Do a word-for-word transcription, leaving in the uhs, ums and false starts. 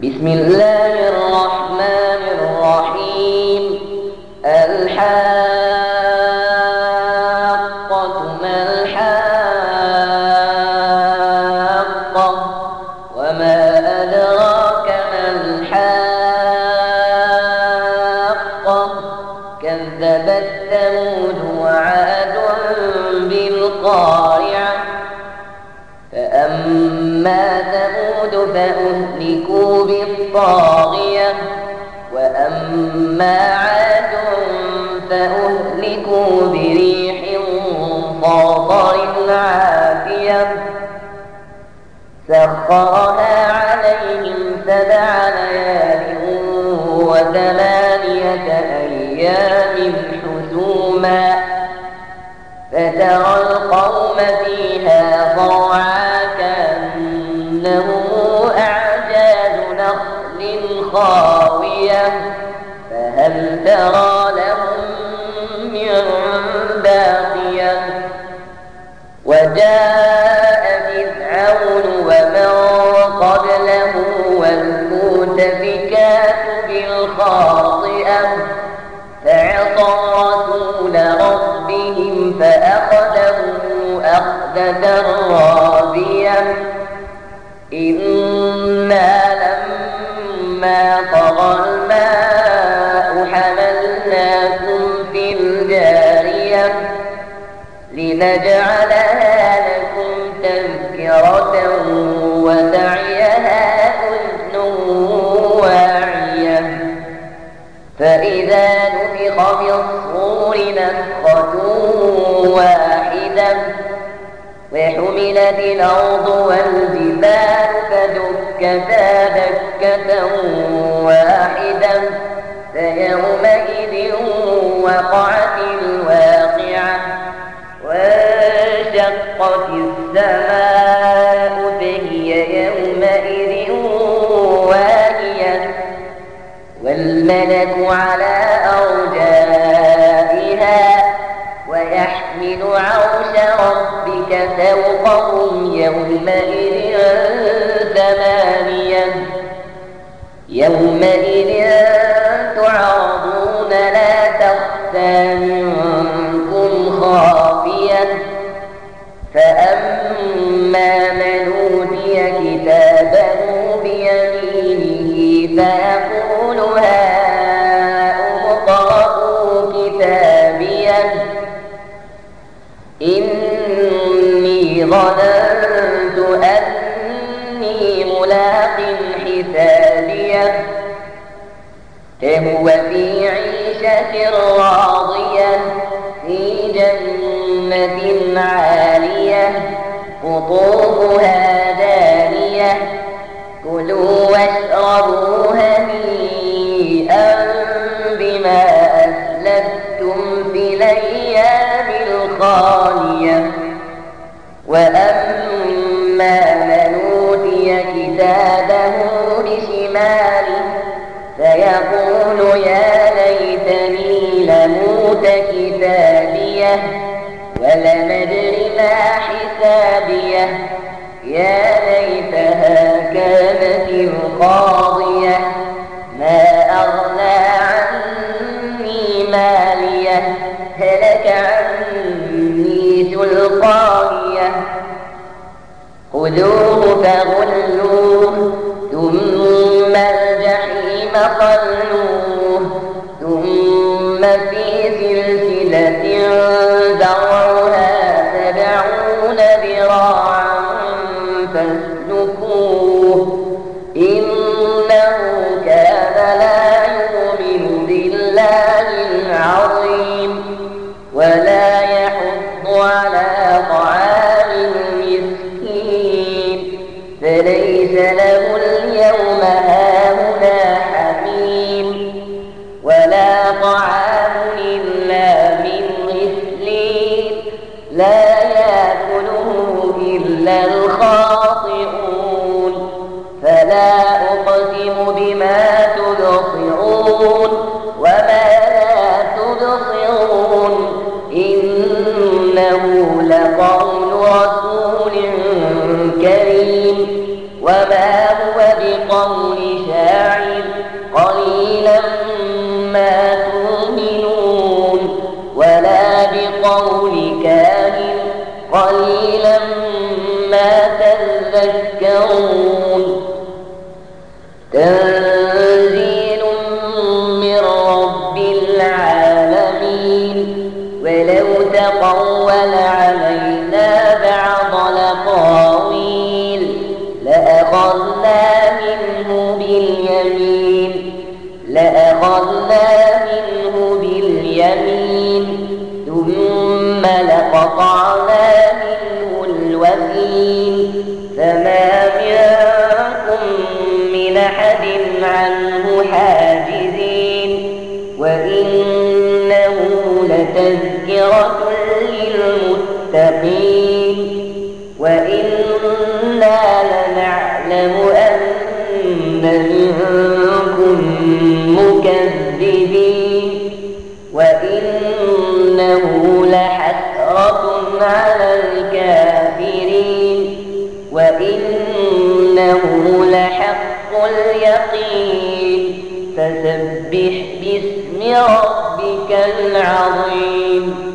بسم الله الرحمن الرحيم. الحاقة ما الحاقة وما أدراك ما الحاقة كذبت ثمود وعاد بالقارعة فأما ثمود فأهلكوا بالطاغية وأما عاد فأهلكوا بريح صرصر عاتية سخرها عليهم سبع ليال وثمانية أيام حسوما فترى القوم فيها صرعا كأنهم أعجاز نخل خاوية فهل ترى لهم من باقية وجاء فرعون ومن قبله والمؤتفكات بالخاطئة فعصوا رسول ربهم فأخذهم أخذة رابية إنا لما طغى الماء حملناكم في الجارية لنجعلها لكم تذكرة وتعيها أذن واعية فإذا نفخ في الصور نفخة واحدة وحملت الأرض والجبال فدكتا دكة واحدة فيومئذ وقعت الواقعة وانشقت السماء فهي يومئذ واهية والملك على أرجائها ويحمل عرش ربك فوقهم يومئذ ثمانية يومئذ تعرضون لا تخفى منكم خافية فأما من أوتي كتابه بيمينه فيقول هاؤم اقرءوا كتابيه إني ظننت أني ملاق حسابيه فهو في عيشة راضية في جنة عالية قطوفها دانية كلوا واشربوا هنيئا بما أسلفتم في الأيام الخالية وأما من أوتي كتابه بشماله فيقول يا ليتني لموت كتابيه ولم أدر ما حسابيه يا ليتها كانت القاضية ما أغنى عني ماليه هلك عني سلطانيه خذوه فغلوه ثم الجحيم صلوه ثم في سلسلة ذرعها سبعون ذراعا فاسلكوه إنه كان لا يؤمن بالله العظيم ولا يحض على طعام المسكين فليس له اليوم هاهنا حميم ولا طعام إلا من غسلين لا يأكله إلا الخاطئون فلا أقسم بما تبصرون وما لا تبصرون إنه لقول رسول كريم وما هو بقول شاعر تنزيل من رب العالمين. ولو تقول علينا بعض الأقاويل لأخذنا منه باليمين لأخذنا منه باليمين ثم لقطعنا منه الوتين. فما منكم من أحد عنه حاجزين. وإنه لتذكرة للمتقين. وإنا لنعلم أن منكم مكذبين. وإنه لحسرة على الكافرين. وإنه لحق اليقين. فسبح باسم ربك العظيم.